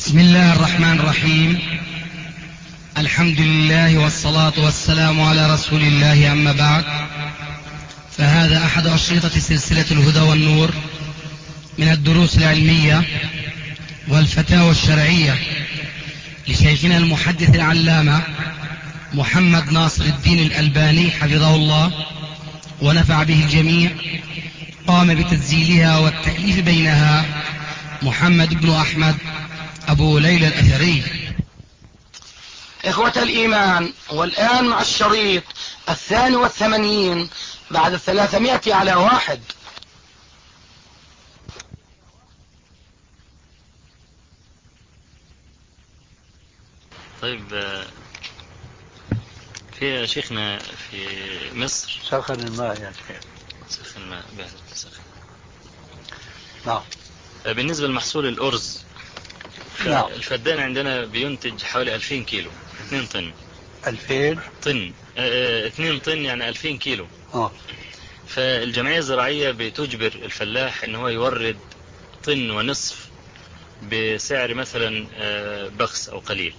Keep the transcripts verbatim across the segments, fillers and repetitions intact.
بسم الله الرحمن الرحيم. الحمد لله والصلاة والسلام على رسول الله، أما بعد، فهذا أحد أشرطة سلسلة الهدى والنور من الدروس العلمية والفتاوى الشرعية لشيخنا المحدث العلامة محمد ناصر الدين الألباني حفظه الله ونفع به الجميع. قام بتسجيلها والتأليف بينها محمد بن أحمد أبو ليلى الأثري. إخوة الإيمان، والآن مع الشريط الثاني والثمانين بعد الثلاثمائة على واحد. طيب، في شيخنا في مصر سخن الماء يا شيخ. سخن الماء بعد السخن. نعم. بالنسبة لمحصول الأرز، نعم. الفدان عندنا بينتج حوالي ألفين كيلو، اثنين طن. ألفين طن اه اثنين طن يعني ألفين كيلو. اه فالجمعية الزراعية بتجبر الفلاح ان هو يورد طن ونصف بسعر مثلا بخس او قليل.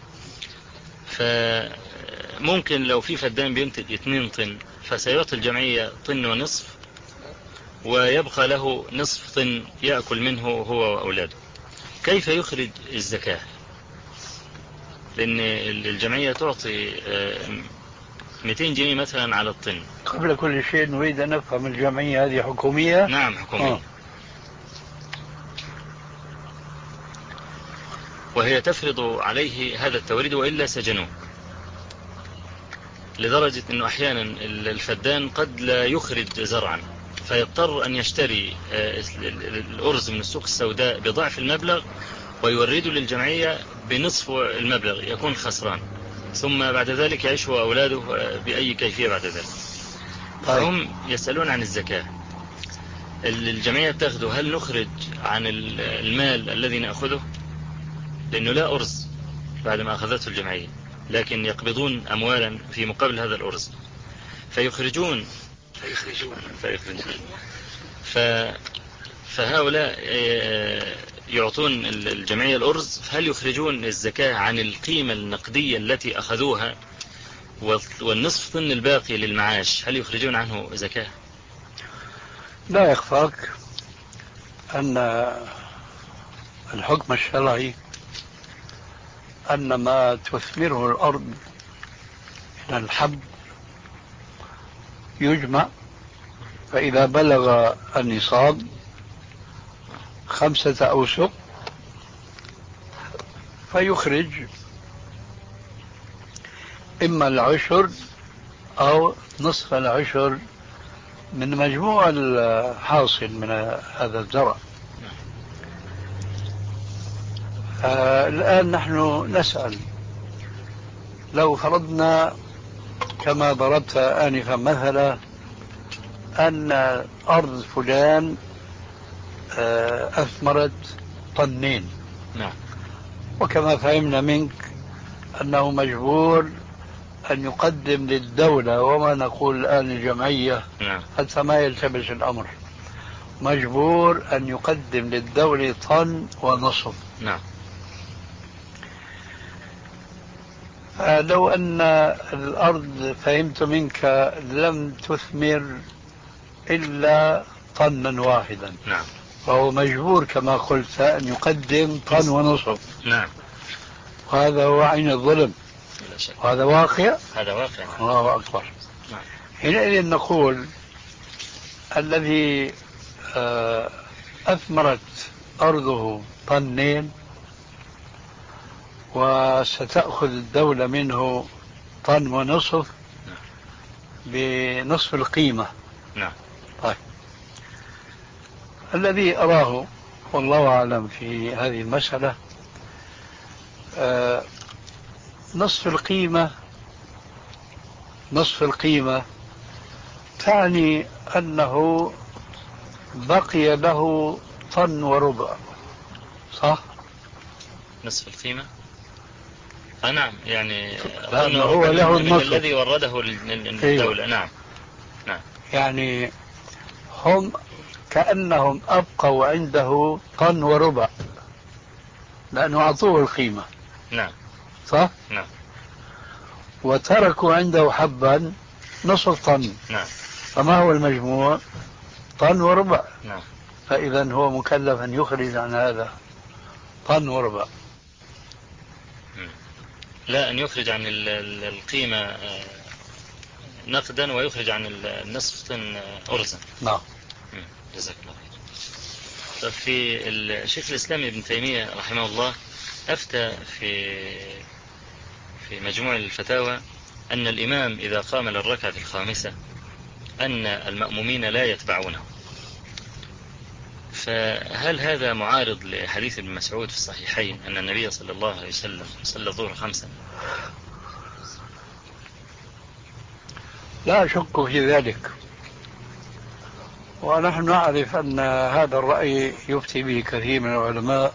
فممكن لو في فدان بينتج اثنين طن فسيعطي الجمعية طن ونصف، ويبقى له نصف طن يأكل منه هو وأولاده. كيف يخرج الزكاة؟ لأن الجمعية تعطي مئتين جنيه مثلا على الطن. قبل كل شيء نريد أن نفهم الجمعية هذه حكومية؟ نعم حكومية. آه. وهي تفرض عليه هذا التوريد وإلا سجنوه، لدرجة أنه أحيانا الفدان قد لا يخرج زرعا فيضطر أن يشتري الأرز من السوق السوداء بضعف المبلغ ويورده للجمعية بنصف المبلغ، يكون خسران، ثم بعد ذلك يعيش هو أولاده بأي كيفية بعد ذلك. فهم يسألون عن الزكاة. الجمعية تأخذه، هل نخرج عن المال الذي نأخذه؟ لأنه لا أرز بعد ما أخذته الجمعية، لكن يقبضون أموالا في مقابل هذا الأرز فيخرجون فيخرجون فيخرجون ف... فهؤلاء يعطون الجمعية الأرز، هل يخرجون الزكاة عن القيمة النقدية التي أخذوها والنصف طن الباقي للمعاش هل يخرجون عنه زكاة؟ لا يخفاك أن الحكم الشرعي أن ما تثمره الأرض من الحب يجمع، فإذا بلغ النصاب خمسة أوسق فيخرج إما العشر أو نصف العشر من مجموع الحاصل من هذا الزرع. آه الآن نحن نسأل، لو فرضنا كما ضربت آنفا مثلا أن أرض فلان آه أثمرت طنين. نعم. وكما فهمنا منك أنه مجبور أن يقدم للدولة، وما نقول الآن الجمعية نعم. حتى ما يلتبس الأمر، مجبور أن يقدم للدولة طن ونصف. نعم. لو أن الأرض فهمت منك لم تثمر إلا طنا واحدا، نعم. فهو مجبور كما قلت أن يقدم طن ونصف. نعم. وهذا هو عين الظلم، وهذا واقع. هذا واقع. الله أكبر. نعم. حينئذ نقول الذي أثمرت أرضه طنين وستأخذ الدولة منه طن ونصف بنصف القيمة. نعم. طيب، الذي أراه والله أعلم في هذه المسألة آه نصف القيمة نصف القيمة تعني أنه بقي له طن وربع، صح؟ نصف القيمة. آه نعم، يعني لأنه هو له النصف الذي ورده للدولة. أيوة. نعم. نعم. يعني هم كأنهم أبقوا عنده طن وربع لأنه أعطوه القيمة. نعم. صح؟ نعم. وتركوا عنده حبا نصف طن. نعم. فما هو المجموع؟ طن وربع. نعم. فإذا هو مكلف أن يخرج عن هذا طن وربع. لا، أن يخرج عن القيمة نقدا ويخرج عن النصف طن أرزا. نعم. جزاك الله خير. طب في الشيخ الإسلام ابن تيمية رحمه الله أفتى في في مجموع الفتاوى أن الإمام إذا قام للركعة الخامسة أن المأمومين لا يتبعونه، فهل هذا معارض لحديث ابن مسعود في الصحيحين أن النبي صلى الله عليه وسلم صلى الظهر خمسا؟ لا أشك في ذلك، ونحن نعرف أن هذا الرأي يفتي به كثير من العلماء.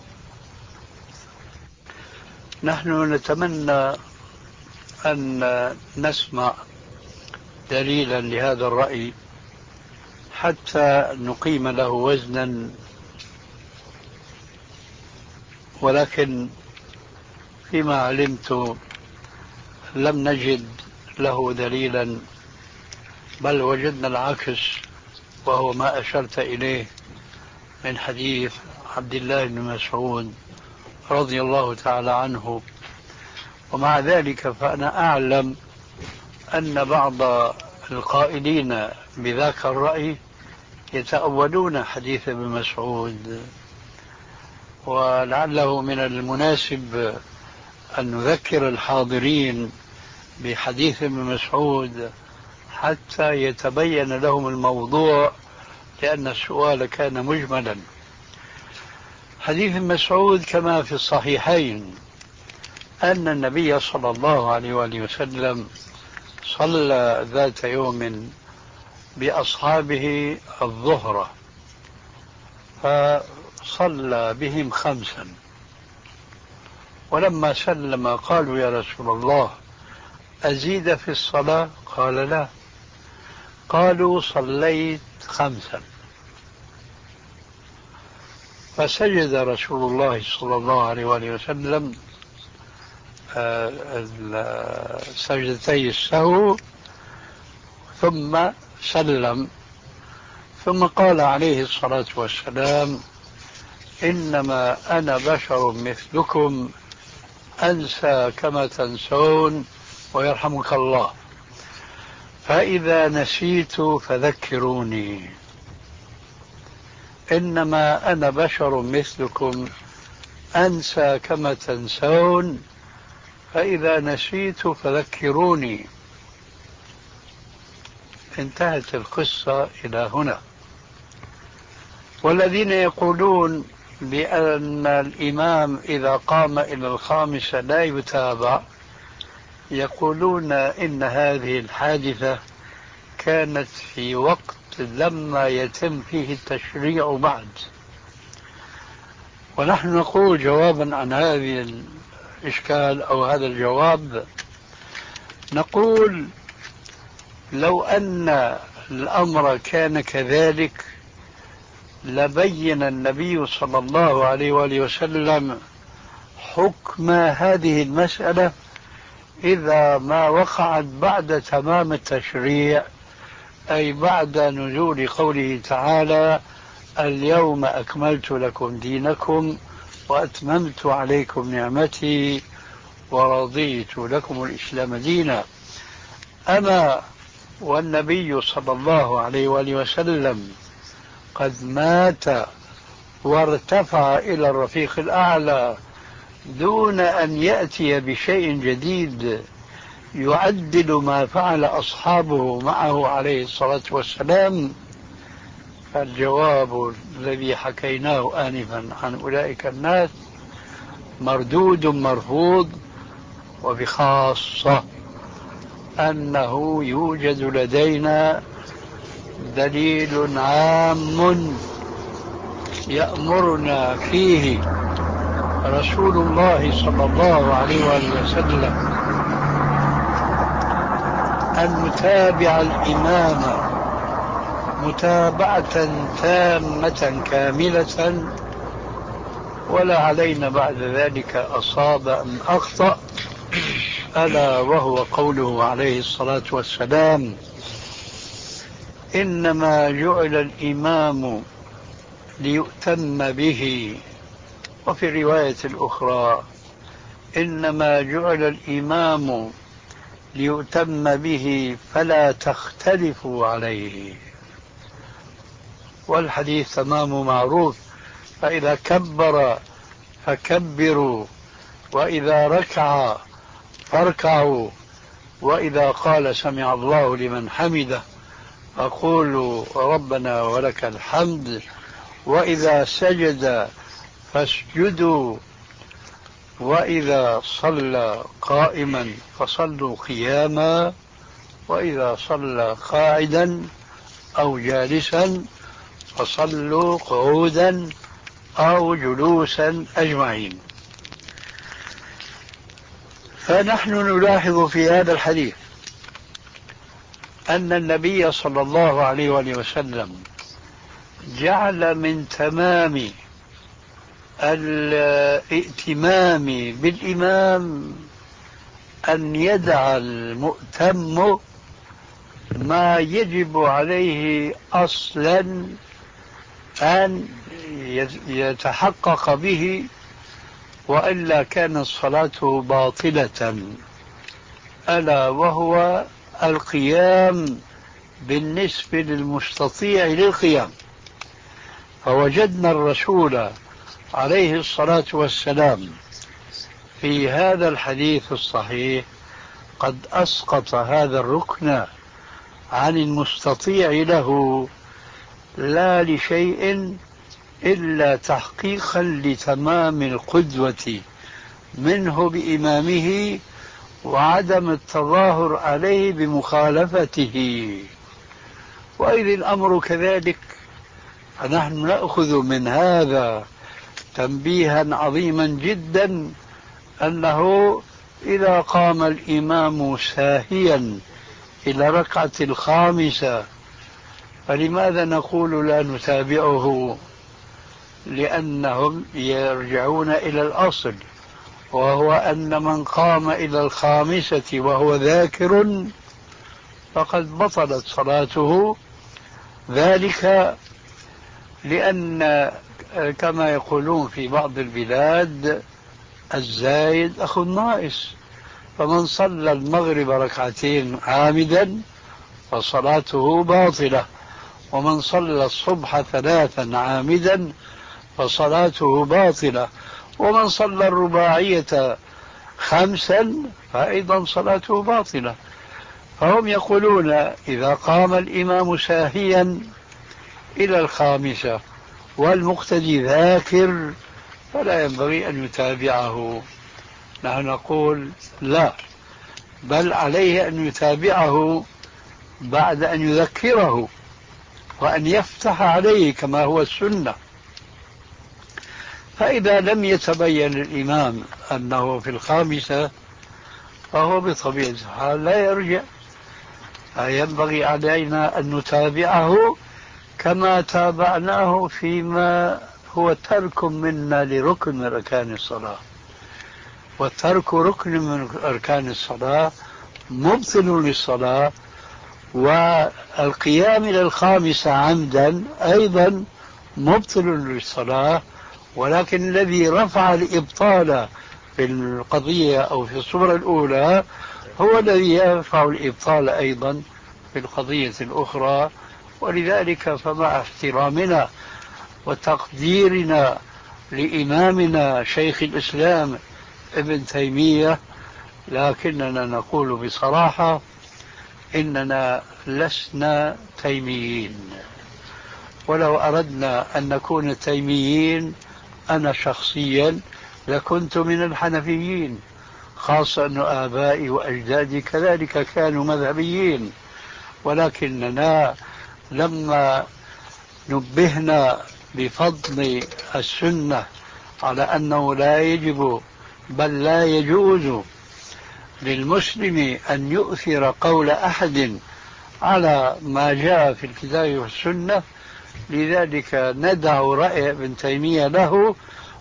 نحن نتمنى أن نسمع دليلا لهذا الرأي حتى نقيم له وزنا، ولكن فيما علمت لم نجد له دليلا، بل وجدنا العكس، وهو ما أشرت إليه من حديث عبد الله بن مسعود رضي الله تعالى عنه. ومع ذلك فأنا أعلم أن بعض القائلين بذاك الرأي يتأولون حديث ابن مسعود، ولعله من المناسب أن نذكر الحاضرين بحديث ابن مسعود حتى يتبين لهم الموضوع، لأن السؤال كان مجملا. حديث ابن مسعود كما في الصحيحين أن النبي صلى الله عليه وآله وسلم صلى ذات يوم بأصحابه الظهر، فصلى بهم خمسا، ولما سلم قالوا يا رسول الله أزيد في الصلاة؟ قال لا. قالوا صليت خمسا، فسجد رسول الله صلى الله عليه وآله وسلم سجدتي السهو ثم سلم، ثم قال عليه الصلاة والسلام إنما أنا بشر مثلكم أنسى كما تنسون ويرحمك الله، فإذا نسيت فذكروني. إنما أنا بشر مثلكم أنسى كما تنسون فإذا نسيت فذكروني. انتهت القصة إلى هنا. والذين يقولون بأن الإمام إذا قام إلى الخامسة لا يتابع يقولون إن هذه الحادثة كانت في وقت لما يتم فيه التشريع بعد. ونحن نقول جوابا عن هذه الإشكال أو هذا الجواب، نقول لو أن الأمر كان كذلك لبين النبي صلى الله عليه وآله وسلم حكم هذه المسألة إذا ما وقعت بعد تمام التشريع، أي بعد نزول قوله تعالى اليوم أكملت لكم دينكم وأتممت عليكم نعمتي ورضيت لكم الإسلام دينا. أما والنبي صلى الله عليه وآله وسلم قد مات وارتفع إلى الرفيق الأعلى دون أن يأتي بشيء جديد يعدل ما فعل أصحابه معه عليه الصلاة والسلام، فالجواب الذي حكيناه آنفا عن أولئك الناس مردود مرفوض، وبخاصة أنه يوجد لدينا دليل عام يأمرنا فيه رسول الله صلى الله عليه وآله وسلم أن نتابع الإمام متابعة تامة كاملة ولا علينا بعد ذلك أصاب أم أخطأ، ألا وهو قوله عليه الصلاة والسلام: إنما جعل الإمام ليؤتم به. وفي الرواية الأخرى: إنما جعل الإمام ليؤتم به فلا تختلفوا عليه. والحديث تمام معروف: فإذا كبر فكبروا، وإذا ركع فاركعوا، وإذا قال سمع الله لمن حمده فقولوا ربنا ولك الحمد، وإذا سجد فاسجدوا، وإذا صلى قائما فصلوا قياما، وإذا صلى قاعدا أو جالسا فصلوا قعودا أو جلوسا أجمعين. فنحن نلاحظ في هذا الحديث أن النبي صلى الله عليه وسلم جعل من تمام الائتمام بالإمام أن يدع المؤتم ما يجب عليه أصلا أن يتحقق به، وإلا كانت صلاته باطلة، ألا وهو القيام بالنسبة للمستطيع للقيام. فوجدنا الرسول عليه الصلاة والسلام في هذا الحديث الصحيح قد أسقط هذا الركن عن المستطيع له، لا لشيء إلا تحقيقا لتمام القدوة منه بإمامه وعدم التظاهر عليه بمخالفته. وإذ الأمر كذلك فنحن نأخذ من هذا تنبيها عظيما جدا، أنه إذا قام الإمام ساهيا إلى ركعة الخامسة فلماذا نقول لا نتابعه؟ لأنهم يرجعون إلى الأصل، وهو أن من قام إلى الخامسة وهو ذاكر فقد بطلت صلاته، ذلك لأن كما يقولون في بعض البلاد الزايد أخو الناقص، فمن صلى المغرب ركعتين عامدا فصلاته باطلة، ومن صلى الصبح ثلاثا عامدا فصلاته باطلة، ومن صلى الرباعية خمسا فأيضا صلاته باطلة. فهم يقولون إذا قام الإمام ساهيا إلى الخامسة والمقتدي ذاكر فلا ينبغي أن يتابعه. نحن نقول لا، بل عليه أن يتابعه بعد أن يذكره وأن يفتح عليه كما هو السنة. فإذا لم يتبين للإمام أنه في الخامسة فهو بطبيعة الحال لا يرجع، فينبغي علينا أن نتابعه كما تابعناه فيما هو ترك منا لركن من أركان الصلاة، والترك ركن من أركان الصلاة مبطل للصلاة، والقيام إلى الخامسة عمدا أيضا مبطل للصلاة. ولكن الذي رفع الإبطال في القضية أو في الصورة الأولى هو الذي يرفع الإبطال أيضا في القضية الأخرى. ولذلك فمع احترامنا وتقديرنا لإمامنا شيخ الإسلام ابن تيمية، لكننا نقول بصراحة إننا لسنا تيميين، ولو أردنا أن نكون تيميين أنا شخصيا لكنت من الحنفيين، خاصة أن آبائي وأجدادي كذلك كانوا مذهبيين. ولكننا لما نبهنا بفضل السنة على أنه لا يجب بل لا يجوز للمسلم أن يؤثر قول أحد على ما جاء في الكتاب والسنة، لذلك ندع رأي ابن تيمية له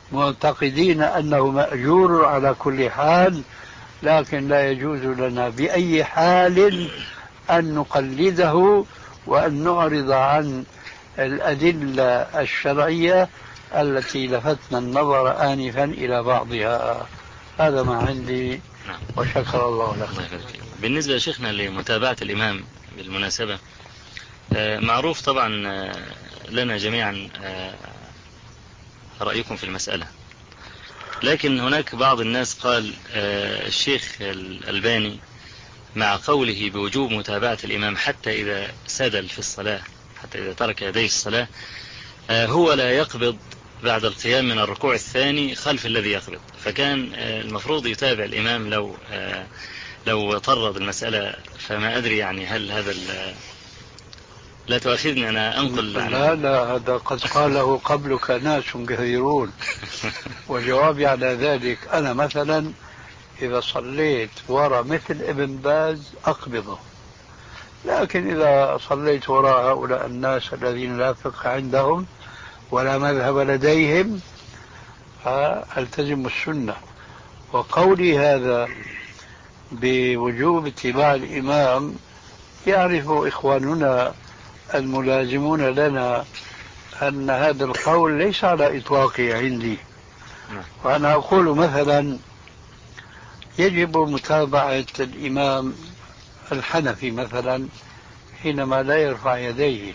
معتقدين أنه مأجور على كل حال، لكن لا يجوز لنا بأي حال أن نقلده وأن نعرض عن الأدلة الشرعية التي لفتنا النظر آنفا إلى بعضها. هذا ما عندي، وشكر الله لك. بالنسبة لشيخنا لمتابعة الإمام بالمناسبة، معروف طبعا لنا جميعا رأيكم في المسألة، لكن هناك بعض الناس قال الشيخ الألباني مع قوله بوجوب متابعة الإمام حتى إذا سدل في الصلاة، حتى إذا ترك يديه الصلاة، هو لا يقبض بعد القيام من الركوع الثاني خلف الذي يقبض، فكان المفروض يتابع الإمام لو لو طرد المسألة. فما أدري يعني هل هذا لا تؤاخذني أنا أنقل لا عن... لا هذا قد قاله قبلك ناس كثيرون. وجوابي على ذلك، أنا مثلا إذا صليت وراء مثل ابن باز أقبضه، لكن إذا صليت وراء هؤلاء الناس الذين لا فقه عندهم ولا مذهب لديهم فألتزم السنة. وقولي هذا بوجوب اتباع الإمام يعرف إخواننا الملازمون لنا أن هذا القول ليس على إطلاقه عندي. وأنا أقول مثلا يجب متابعة الإمام الحنفي مثلا حينما لا يرفع يديه،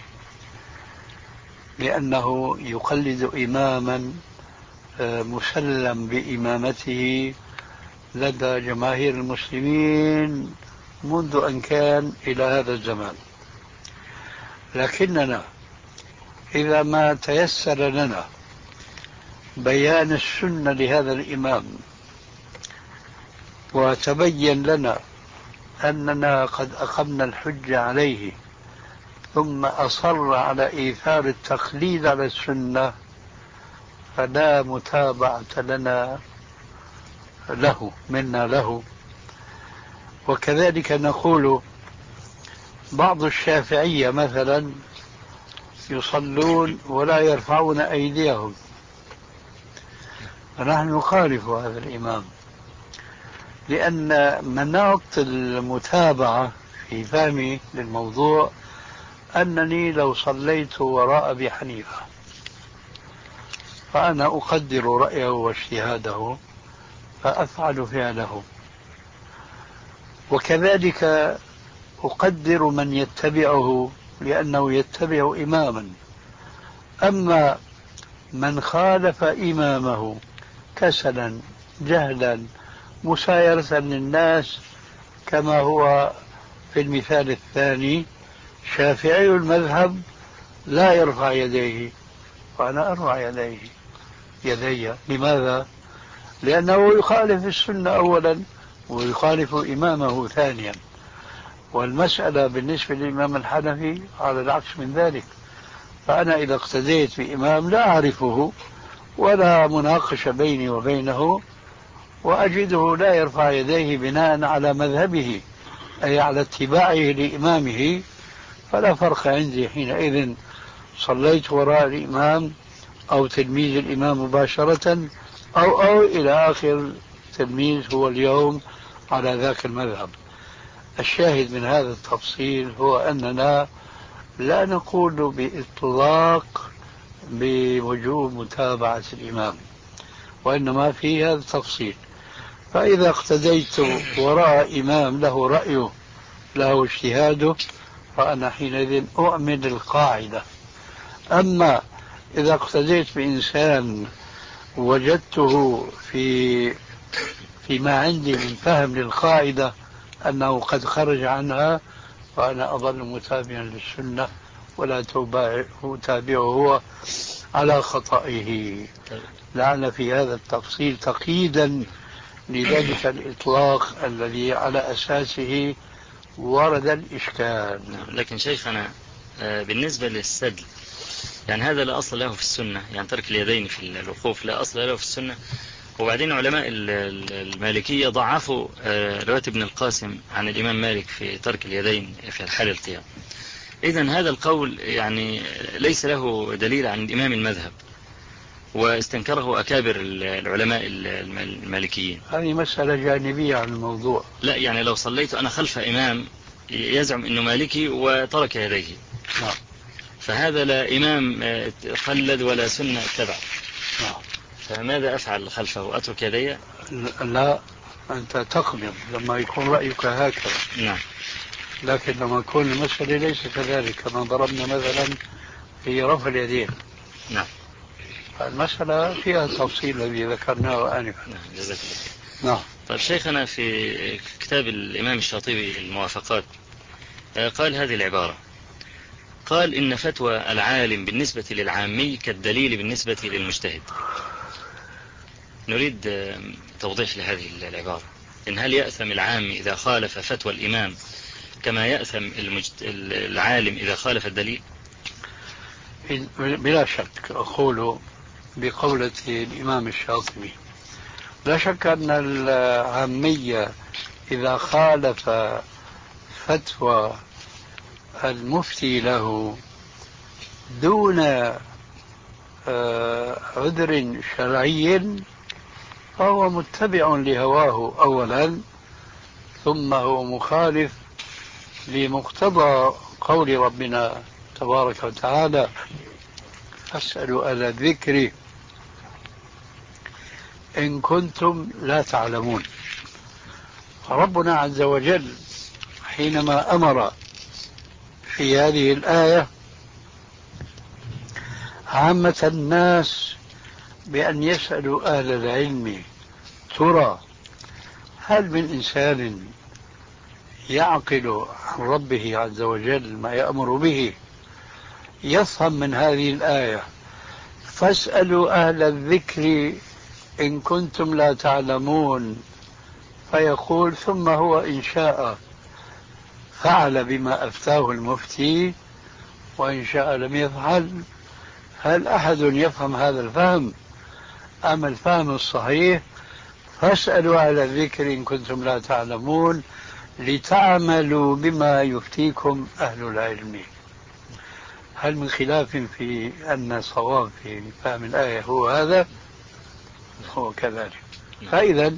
لأنه يقلد إماما مسلم بإمامته لدى جماهير المسلمين منذ أن كان إلى هذا الزمان. لكننا إذا ما تيسر لنا بيان السنة لهذا الإمام وتبين لنا أننا قد أقمنا الحجة عليه ثم أصر على إيثار التقليد على السنة، فلا متابعة لنا له منا له. وكذلك نقول بعض الشافعية مثلا يصلون ولا يرفعون أيديهم، فنحن نخالف هذا الإمام، لأن مناط المتابعة في فهمي للموضوع أنني لو صليت وراء أبي حنيفة فأنا أقدر رأيه واجتهاده فأفعل فعله، وكذلك أقدر من يتبعه لأنه يتبع إماما. أما من خالف إمامه كسلا جهلا مسايرة للناس كما هو في المثال الثاني، شافعي المذهب لا يرفع يديه وأنا أرفع يديه يدي. لماذا؟ لأنه يخالف السنة أولا ويخالف إمامه ثانيا. والمسألة بالنسبة للإمام الحنفي على العكس من ذلك، فأنا إذا اقتديت بإمام لا أعرفه ولا مناقشة بيني وبينه وأجده لا يرفع يديه بناء على مذهبه أي على اتباعه لإمامه، فلا فرق عندي حينئذ صليت وراء الإمام أو تلميذ الإمام مباشرة أو أو إلى آخر تلميذ هو اليوم على ذاك المذهب. الشاهد من هذا التفصيل هو أننا لا نقول بإطلاق بوجوب متابعة الإمام، وإنما في هذا التفصيل. فإذا اقتديت وراء إمام له رأيه له اجتهاده فأنا حينئذ أؤمن القاعدة. أما إذا اقتديت بإنسان وجدته في فيما عندي من فهم للقاعدة أنه قد خرج عنها فأنا أظل متابعا للسنة ولا أتابعه هو على خطئه. لعل في هذا التفصيل تقييدا لذلك الإطلاق الذي على أساسه ورد الإشكال. لكن شيخنا بالنسبة للسدل يعني هذا لا أصل له في السنة، يعني ترك اليدين في الوقوف لا أصل له في السنة. وبعدين علماء المالكية ضعفوا رواية ابن القاسم عن الإمام مالك في ترك اليدين في حال القيام. إذن هذا القول يعني ليس له دليل عن الإمام المذهب، واستنكره أكابر العلماء المالكيين. هذه مسألة جانبية عن الموضوع. لا يعني لو صليت أنا خلف إمام يزعم أنه مالكي وترك يديه، نعم. فهذا لا إمام قلد ولا سنة اتبع، نعم. فماذا أفعل خلفه؟ أترك يدي؟ لا، أنت تقبض لما يكون رأيك هكذا. نعم. لكن لما يكون المسألة ليس كذلك، كما ضربنا مثلا في رفع اليدين. نعم. المسألة فيها التفصيل الذي ذكرناه آنفا. نعم جزاك الله. نعم. طيب شيخنا، في كتاب الإمام الشاطبي الموافقات قال هذه العبارة، قال إن فتوى العالم بالنسبة للعامي كالدليل بالنسبة للمجتهد. نريد توضيح لهذه العبارة، إن هل يأثم العام إذا خالف فتوى الإمام كما يأثم المجت... العالم إذا خالف الدليل؟ بلا شك أقول بقولة الإمام الشاطبي، لا شك أن العامية إذا خالف فتوى المفتي له دون عذر شرعي فهو متبع لهواه أولا، ثم هو مخالف لمقتضى قول ربنا تبارك وتعالى فاسألوا أهل الذكر إن كنتم لا تعلمون. ربنا عز وجل حينما أمر في هذه الآية عامة الناس بأن يسألوا أهل العلم ترى هل من إنسان يعقل عن ربه عز وجل ما يأمر به يفهم من هذه الآية فاسألوا أهل الذكر إن كنتم لا تعلمون، فيقول ثم هو إن شاء فعل بما أفتاه المفتي وإن شاء لم يفعل؟ هل أحد يفهم هذا الفهم أم الفهم الصحيح فاسألوا أهل الذكر إن كنتم لا تعلمون لتعملوا بما يفتيكم أهل العلم؟ هل من خلاف في أن صواب في فهم الآية هو هذا؟ هو كذلك. فإذا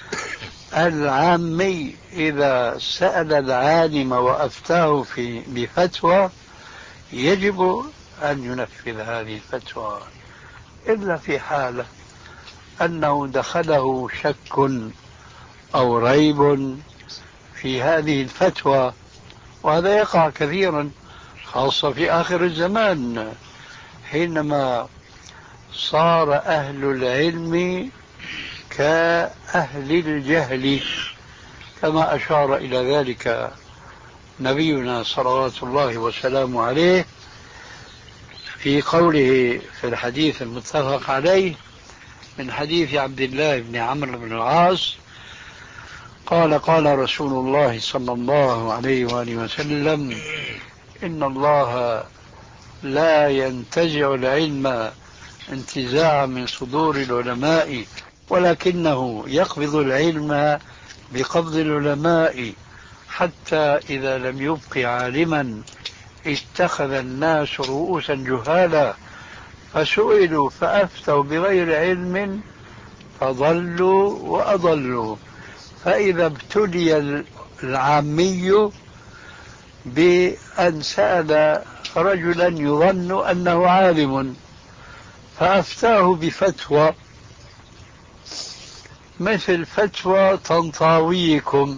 العامي إذا سأل العالم وأفتاه في بفتوى يجب أن ينفذ هذه الفتوى، إلا في حالة أنه دخله شك أو ريب في هذه الفتوى، وهذا يقع كثيرا خاصة في آخر الزمان حينما صار أهل العلم كأهل الجهل، كما أشار إلى ذلك نبينا صلوات الله وسلامه عليه في قوله في الحديث المتفق عليه من حديث عبد الله بن عمرو بن العاص قال قال رسول الله صلى الله عليه وآله وسلم إن الله لا ينتزع العلم انتزاعا من صدور العلماء ولكنه يقبض العلم بقبض العلماء حتى إذا لم يبق عالما اتخذ الناس رؤوسا جهالا فسئلوا فأفتوا بغير علم فضلوا وأضلوا. فإذا ابتلي العامي بأن سأل رجلا يظن أنه عالم فأفتاه بفتوى مثل فتوى طنطاويكم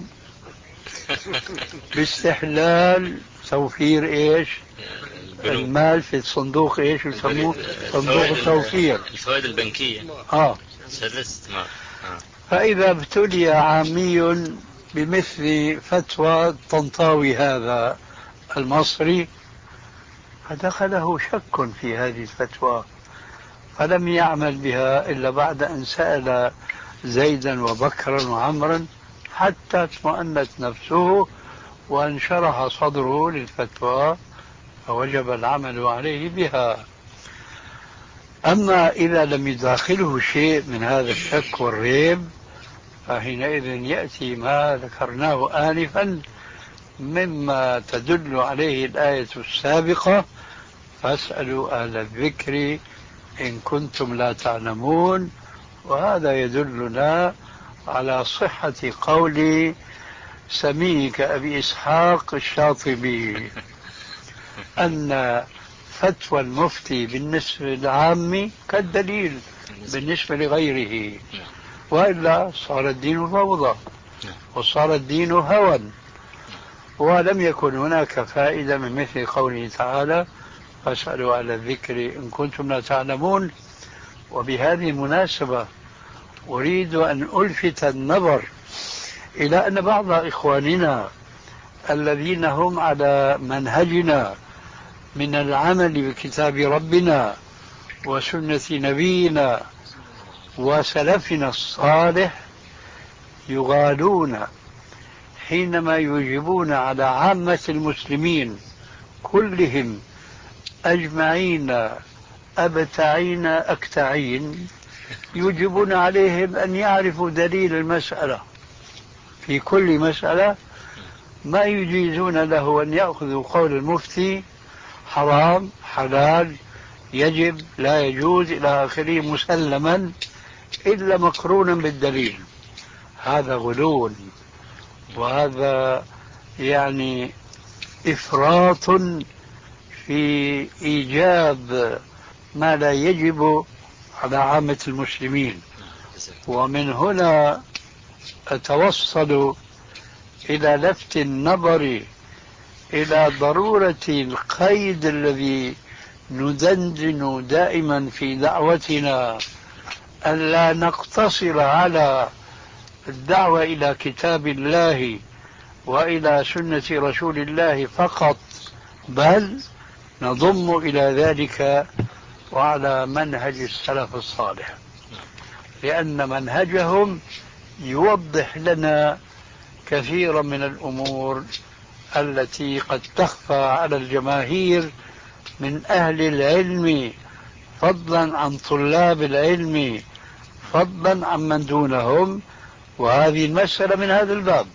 باستحلال توفير ايش المال في الصندوق ايش يسموه صندوق التوفير الفوائد البنكية اه سدست ما آه. فإذا ابتلي عامي بمثل فتوى طنطاوي هذا المصري فدخله شك في هذه الفتوى فلم يعمل بها إلا بعد أن سأل زيدا وبكرا وعمرا حتى اطمأنت نفسه وانشرح صدره للفتوى فوجب العمل عليه بها. أما إذا لم يداخله شيء من هذا الشك والريب فحينئذ يأتي ما ذكرناه آنفا مما تدل عليه الآية السابقة فاسألوا أهل الذكر إن كنتم لا تعلمون. وهذا يدلنا على صحة قول سميك أبي إسحاق الشاطبي أن فتوى المفتي بالنسبة للعام كالدليل بالنسبة لغيره، وإلا صار الدين فوضى وصار الدين هوى. ولم يكن هناك فائدة من مثل قوله تعالى فاسألوا على الذكر إن كنتم لا تعلمون. وبهذه المناسبة أريد أن ألفت النظر إلى أن بعض إخواننا الذين هم على منهجنا من العمل بكتاب ربنا وسنة نبينا وسلفنا الصالح يغالون حينما يجيبون على عامة المسلمين كلهم أجمعين أبتعين أكتعين، يجبون عليهم أن يعرفوا دليل المسألة في كل مسألة، ما يجيزون له أن يأخذوا قول المفتي حرام حلال يجب لا يجوز إلى آخره مسلما إلا مقرونا بالدليل. هذا غلو، وهذا يعني إفراط في إيجاب ما لا يجب على عامة المسلمين. ومن هنا أتوصل إلى لفت النظر إلى ضرورة القيد الذي ندندن دائما في دعوتنا، ألا نقتصر على الدعوة إلى كتاب الله وإلى سنة رسول الله فقط، بل نضم إلى ذلك وعلى منهج السلف الصالح، لأن منهجهم يوضح لنا كثيرا من الأمور التي قد تخفى على الجماهير من أهل العلم، فضلا عن طلاب العلم، فضلا عن من دونهم. وهذه المسألة من هذا الباب.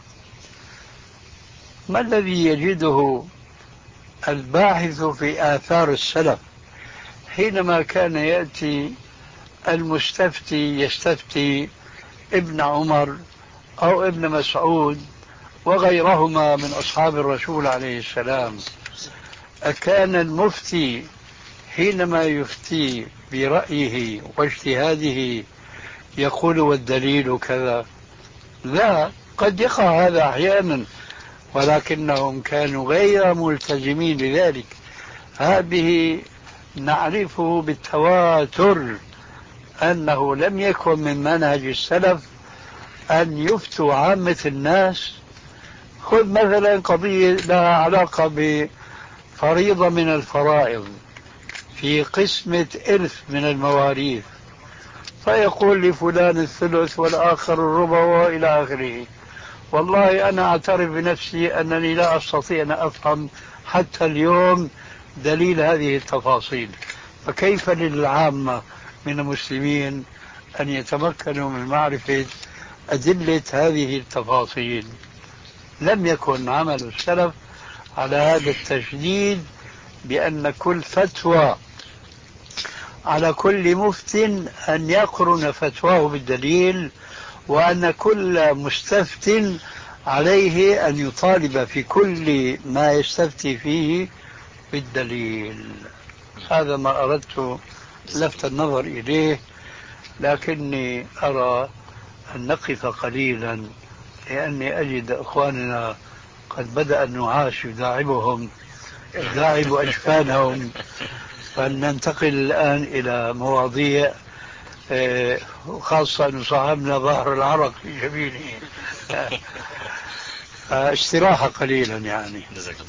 ما الذي يجده الباحث في آثار السلف حينما كان يأتي المستفتي يستفتي ابن عمر أو ابن مسعود وغيرهما من أصحاب الرسول عليه السلام؟ أكان المفتي حينما يفتي برأيه واجتهاده يقول والدليل كذا؟ لا، قد يقع هذا أحيانا، ولكنهم كانوا غير ملتزمين لذلك. هذه نعرفه بالتواتر أنه لم يكن من منهج السلف أن يفتوا عامة الناس. خذ مثلا قضية لها علاقة بفريضة من الفرائض في قسمة إرث من المواريث، فيقول لفلان الثلث والآخر الربع وإلى آخره. والله أنا أعترف بنفسي أنني لا أستطيع أن أفهم حتى اليوم دليل هذه التفاصيل، فكيف للعامة من المسلمين أن يتمكنوا من معرفة أدلة هذه التفاصيل؟ لم يكن عمل السلف على هذا التشديد بأن كل فتوى على كل مفت أن يقرن فتواه بالدليل، وأن كل مستفت عليه أن يطالب في كل ما يستفتي فيه بالدليل. هذا ما أردت لفت النظر إليه، لكني أرى أن نقف قليلا لأني أجد أخواننا قد بدأ النعاس يداعبهم يداعب أجفانهم، فلننتقل الآن إلى مواضيع، خاصة أن صاحبنا ظهر العرق في جبينه، استراحة قليلا يعني.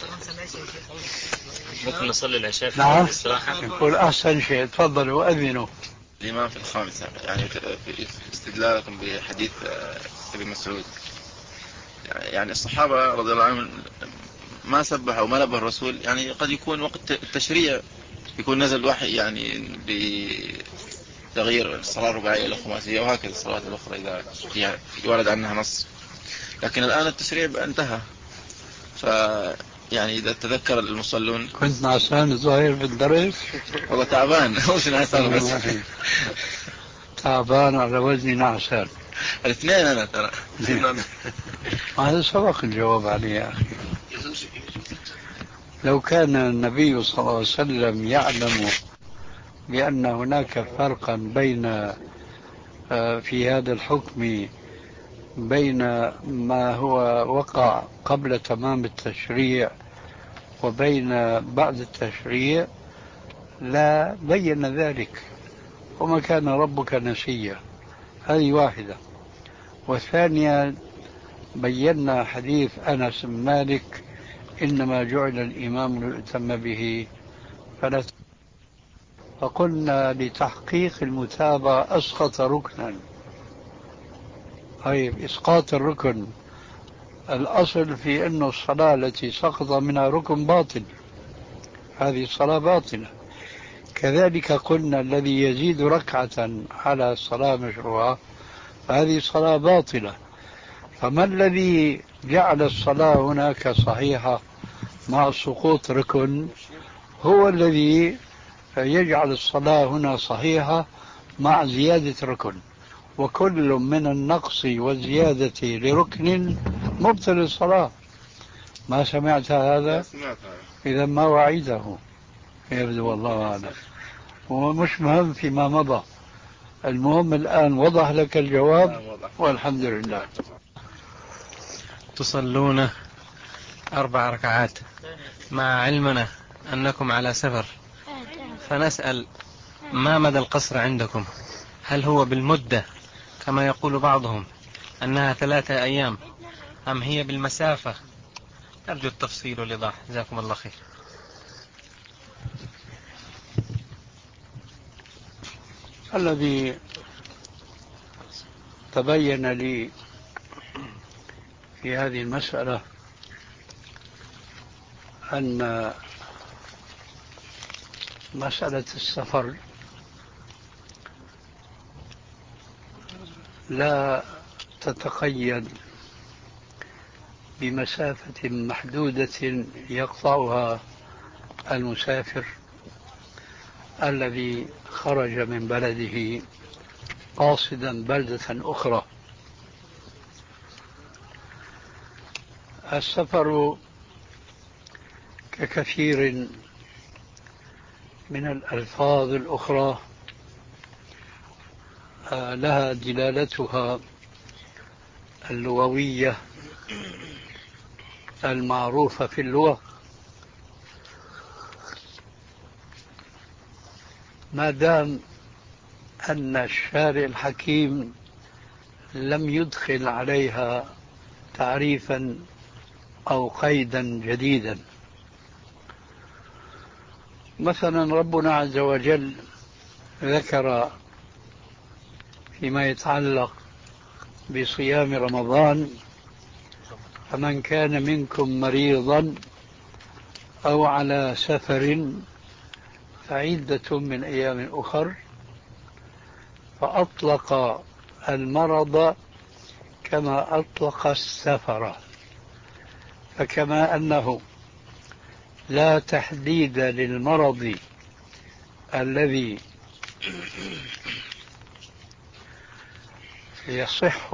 ممكن نصلي العشاء في نعم، الاستراحة؟ يقول أحسن شيء، تفضلوا أذنوا. الإمام في الخامسة يعني في استدلالكم بحديث ابن مسعود، يعني الصحابة رضي الله عنهم ما سبحوا وما نبه الرسول، يعني قد يكون وقت التشريع يكون نزل وحي يعني بتغيير الصلاة الرباعية إلى خماسية وهكذا الصلوات الأخرى إذا يورد عنها نص، لكن الآن التشريع انتهى، يعني إذا تذكر المصلون. كنت نعسان الظاهر بالدرس. والله تعبان مش نعسان بس. تعبان على وزن نعسان. الاثنين أنا ترى. هذا سبق الجواب عليه يا أخي. لو كان النبي صلى الله عليه وسلم يعلم بأن هناك فرقا بين في هذا الحكم بين ما هو وقع قبل تمام التشريع وبين بعد التشريع لا بين ذلك، وما كان ربك نسيا. هذه واحدة. والثانية بينا حديث أنس بن مالك إنما جعل الإمام ليؤتم به فلا. فقلنا لتحقيق المتابعة أسقط ركنا. طيب إسقاط الركن الأصل في أن الصلاة التي سقط منها ركن باطل، هذه الصلاة باطلة. كذلك قلنا الذي يزيد ركعة على صلاة مشروعة فهذه صلاة باطلة. فما الذي جعل الصلاة هناك صحيحة مع سقوط ركن هو الذي يجعل الصلاة هنا صحيحة مع زيادة ركن، وكل من النقص والزيادة لركن مبطل الصلاة. ما سمعت هذا؟ إذا ما وعيده يبدو والله أعلم، ومش مهم فيما مضى. المهم الآن وضح لك الجواب والحمد لله. تصلون أربع ركعات مع علمنا أنكم على سفر، فنسأل ما مدى القصر عندكم؟ هل هو بالمدة كما يقول بعضهم أنها ثلاثة أيام أم هي بالمسافة؟ أرجو التفصيل والإيضاح، جزاكم الله خير. الذي تبين لي في هذه المسألة أن مسألة السفر لا تتقيد بمسافة محدودة يقطعها المسافر الذي خرج من بلده قاصدا بلدة أخرى. السفر ككثير من الألفاظ الأخرى لها دلالتها اللغوية المعروفة في اللغة. ما دام أن الشارع الحكيم لم يدخل عليها تعريفا أو قيدا جديدا. مثلا ربنا عز وجل ذكر فيما يتعلق بصيام رمضان فمن كان منكم مريضا أو على سفر فعدة من أيام أخر، فأطلق المرض كما أطلق السفر. فكما أنه لا تحديد للمرض الذي يصح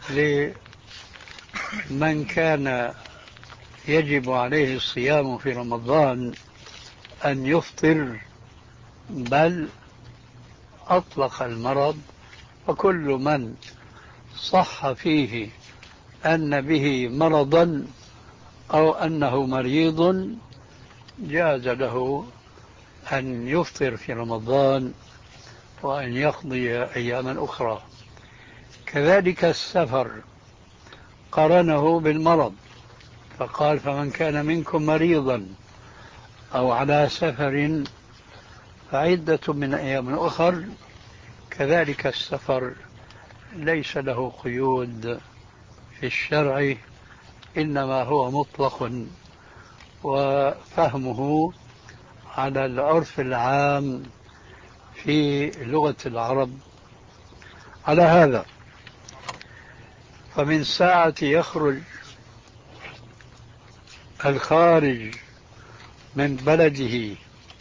لمن كان يجب عليه الصيام في رمضان أن يفطر، بل أطلق المرض، وكل من صح فيه أن به مرضا أو أنه مريض جاز له أن يفطر في رمضان وأن يقضي أياما أخرى. كذلك السفر قرنه بالمرض فقال فمن كان منكم مريضا أو على سفر فعدة من أيام أخر. كذلك السفر ليس له قيود في الشرع، إنما هو مطلق وفهمه على العرف العام في لغة العرب. على هذا فمن ساعة يخرج الخارج من بلده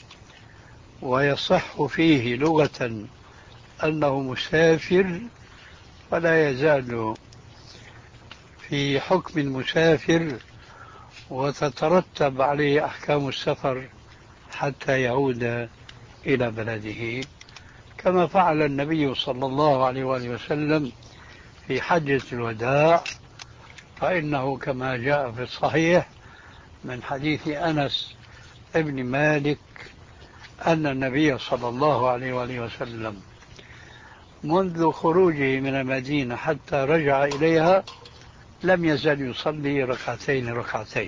ويصح فيه لغة أنه مسافر فلا يزال في حكم المسافر وتترتب عليه أحكام السفر حتى يعود إلى بلده، كما فعل النبي صلى الله عليه وآله وسلم في حجة الوداع. فإنه كما جاء في الصحيح من حديث أنس ابن مالك أن النبي صلى الله عليه وآله وسلم منذ خروجه من المدينة حتى رجع إليها لم يزل يصلي ركعتين ركعتين.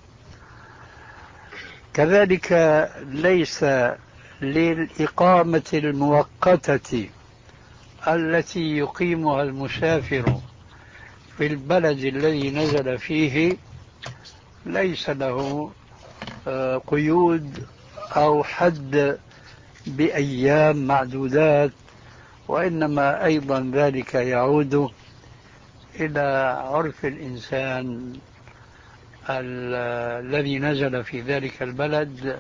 كذلك ليس للإقامة المؤقتة التي يقيمها المسافر في البلد الذي نزل فيه ليس له قيود أو حد بأيام معدودات، وإنما أيضا ذلك يعود إلى عرف الإنسان الذي نزل في ذلك البلد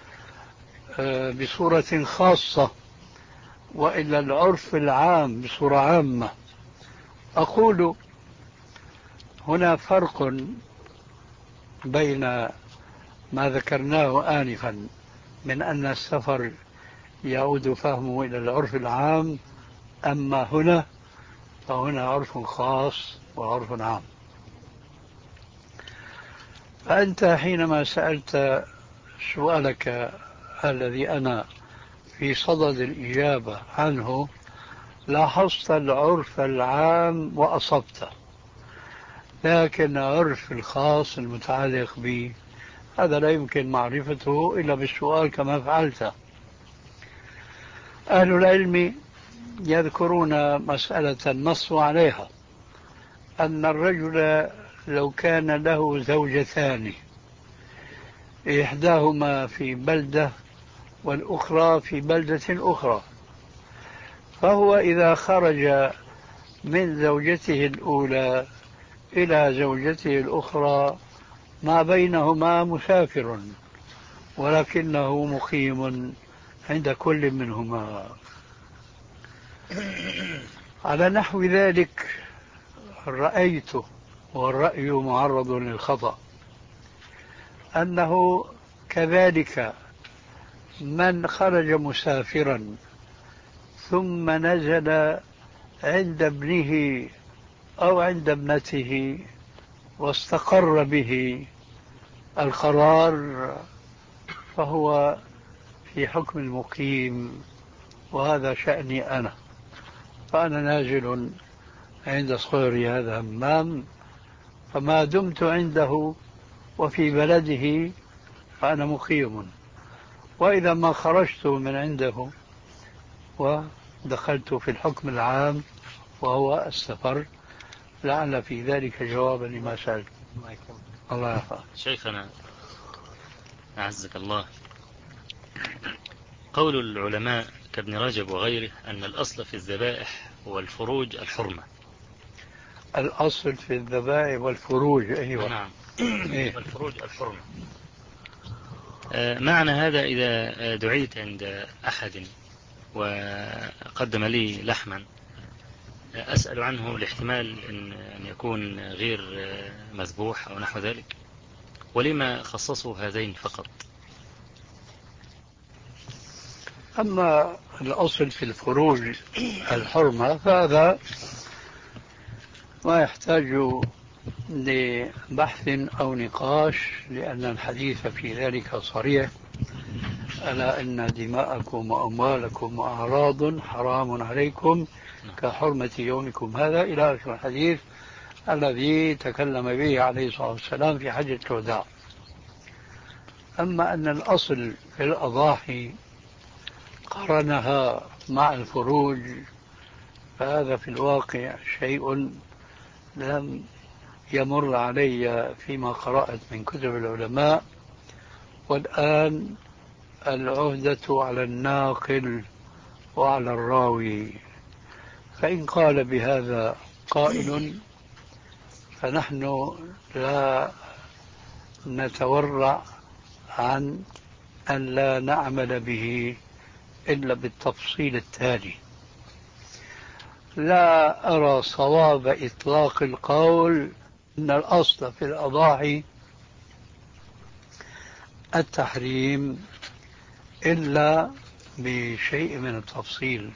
بصورة خاصة، وإلى العرف العام بصورة عامة. أقول هنا فرق بين ما ذكرناه آنفا من أن السفر يعود فهمه إلى العرف العام، أما هنا فهنا عرف خاص وعرف عام. فأنت حينما سألت سؤالك الذي أنا في صدد الإجابة عنه لاحظت العرف العام وأصبت، لكن العرف الخاص المتعلق به هذا لا يمكن معرفته إلا بالسؤال كما فعلت. أهل العلم يذكرون مسألة النص عليها، أن الرجل لو كان له زوجتان إحداهما في بلدة والأخرى في بلدة أخرى، فهو إذا خرج من زوجته الأولى إلى زوجته الأخرى ما بينهما مسافر ولكنه مقيم عند كل منهما. على نحو ذلك رأيت، والرأي معرض للخطأ، أنه كذلك من خرج مسافرا ثم نزل عند ابنه أو عند ابنته واستقر به القرار فهو في حكم المقيم، وهذا شأني أنا. فأنا نازل عند صغري هذا همام، فما دمت عنده وفي بلده فأنا مقيم، وإذا ما خرجت من عنده ودخلت في الحكم العام وهو السفر. لعل في ذلك جوابا لما سألت. الله يحفظك. شيخنا أعزك الله، قول العلماء كابن رجب وغيره أن الأصل في الذبائح هو الفروج الحرمة. الأصل في الذبائح والفروج، أيوة نعم. إيه؟ الفروج الحرمة. معنى هذا إذا دعيت عند أحد وقدم لي لحما أسأل عنه لاحتمال أن يكون غير مذبوح أو نحو ذلك، ولما خصصوا هذين فقط؟ أما الأصل في الفروج الحرمة فهذا ما يحتاج لبحث أو نقاش، لأن الحديث في ذلك صريح: ألا إن دماءكم وأموالكم وأعراض حرام عليكم كحرمة يومكم هذا، إلى آخر الحديث الذي تكلم به عليه الصلاة والسلام في حجة الوداع. أما أن الأصل في الأضاحي قرنها مع الفروج فهذا في الواقع شيء لم يمر علي فيما قرأت من كتب العلماء، والآن العهدة على الناقل وعلى الراوي، فإن قال بهذا قائل فنحن لا نتورع عن أن لا نعمل به إلا بالتفصيل التالي. لا أرى صواب إطلاق القول أن الأصل في الأضاحي التحريم إلا بشيء من التفصيل.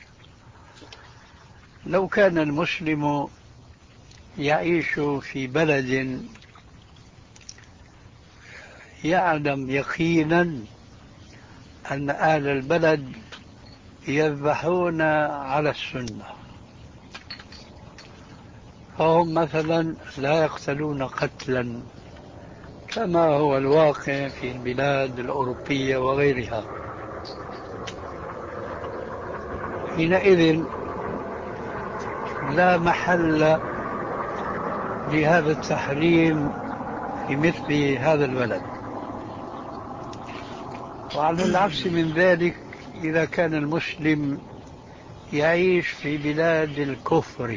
لو كان المسلم يعيش في بلد يعلم يقينا أن أهل البلد يذبحون على السنة، فهم مثلا لا يقتلون قتلا كما هو الواقع في البلاد الأوروبية وغيرها، حينئذ لا محل لهذا التحريم في مثل هذا البلد. وعلى العكس من ذلك، إذا كان المسلم يعيش في بلاد الكفر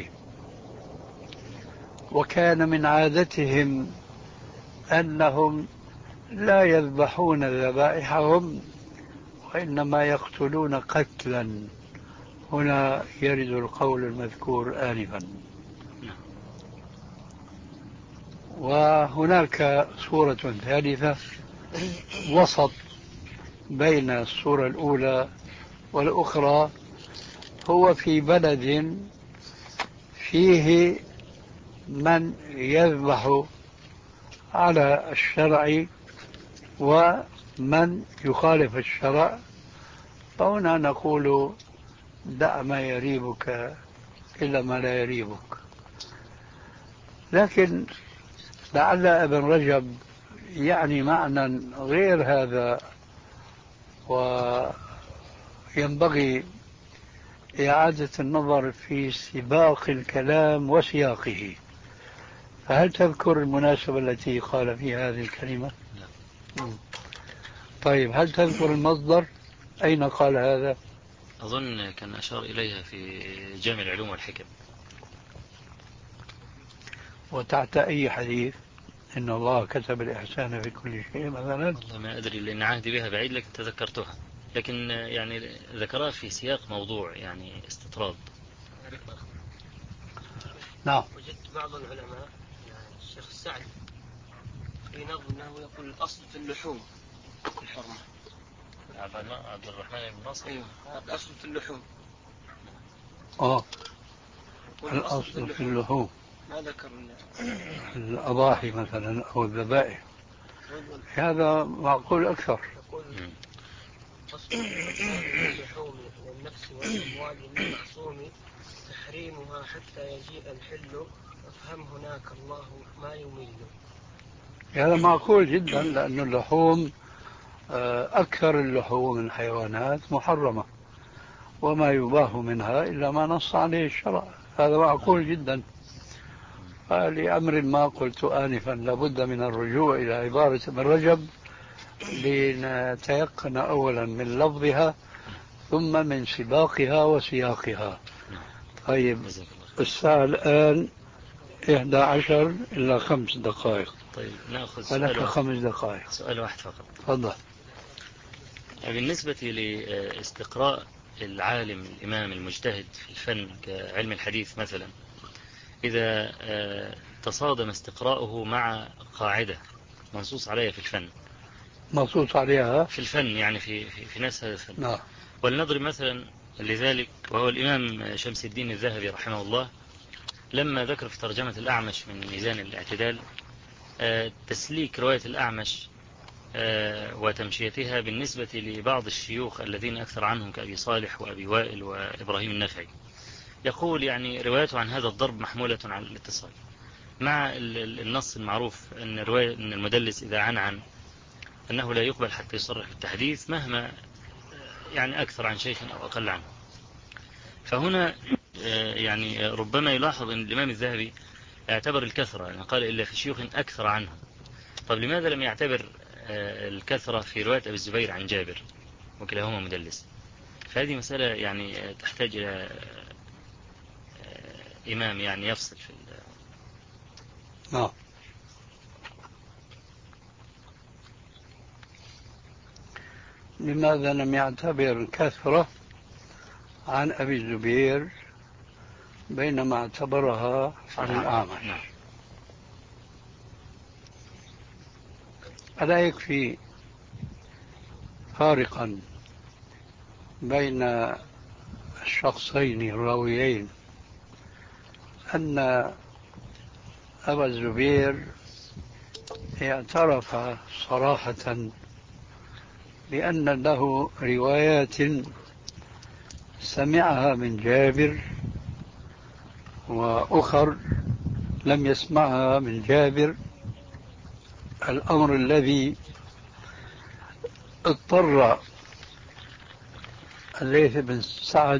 وكان من عادتهم أنهم لا يذبحون ذبائحهم وإنما يقتلون قتلا، هنا يرد القول المذكور آنفا. وهناك صورة ثالثة وسط بين الصورة الأولى والأخرى، هو في بلد فيه من يذبح على الشرع ومن يخالف الشرع، فهنا نقول دع ما يريبك إلا ما لا يريبك. لكن لعل ابن رجب يعني معنى غير هذا، وينبغي إعادة النظر في سباق الكلام وسياقه. فهل تذكر المناسبة التي قال فيها هذه الكلمة؟ لا. طيب، هل تذكر المصدر أين قال هذا؟ أظن كان أشار إليها في جامع العلوم والحكم. وتحت أي حديث؟ إن الله كتب الإحسان في كل شيء مثلا. والله ما أدري لأن عهدي بها بعيد، لكن تذكرتها، لكن يعني ذكرها في سياق موضوع يعني استطراد. نعم. وجدت بعض العلماء الشيخ السعدي في نظمه يقول الأصل في اللحوم الحرمة. عبد الرحمن بن ناصر. أيوه، الأصل في اللحوم. آه الأصل في اللحوم. ما ذكر الأضاحي مثلا أو الذبائح، هذا معقول أكثر. أصل اللحوم والنفس والأموال المعصوم تحريمها حتى يجيء الحل، وافهم هناك الله ما يمل. هذا معقول جدا، لأن اللحوم أكثر اللحوم من الحيوانات محرمة، وما يباح منها إلا ما نص عليه الشرع، هذا معقول جدا. لأمر ما قلت آنفا لابد من الرجوع إلى عبارة ابن رجب لنتيقن أولا من لفظها ثم من سباقها وسياقها. طيب، الساعة الآن إحدى عشر إلا خمس دقائق. طيب نأخذ فلك خمس دقائق. سؤال واحد فقط. تفضل. بالنسبة لاستقراء العالم الإمام المجتهد في الفن كعلم الحديث مثلا، إذا تصادم استقراؤه مع قاعدة منصوص عليها في الفن، منصوص عليها في الفن يعني في في, في نفس هذا الفن. نعم. ولنضرب مثلا لذلك، وهو الإمام شمس الدين الذهبي رحمه الله لما ذكر في ترجمة الأعمش من ميزان الاعتدال تسليك رواية الأعمش وتمشيتها بالنسبة لبعض الشيوخ الذين أكثر عنهم كأبي صالح وأبي وائل وإبراهيم النخعي، يقول يعني روايته عن هذا الضرب محمولة على الاتصال، مع النص المعروف أن رواية أن المدلس إذا عن عن أنه لا يقبل حتى يصرح بالتحديث مهما يعني أكثر عن شيخ أو أقل عنه. فهنا يعني ربما يلاحظ أن الإمام الذهبي اعتبر الكثرة، يعني قال إلا في شيوخ أكثر عنه. طب لماذا لم يعتبر الكثرة في رواية أبي الزبير عن جابر وكلاهما مدلس؟ فهذه مسألة يعني تحتاج إلى إمام يعني يفصل في نعم. لماذا لم يعتبر كثرة عن أبي الزبير بينما اعتبرها عن الأعمش؟ ألا يكفي فارقا بين الشخصين الراويين أن أبا الزبير اعترف صراحة بأن له روايات سمعها من جابر وأخر لم يسمعها من جابر، الأمر الذي اضطر الليث بن سعد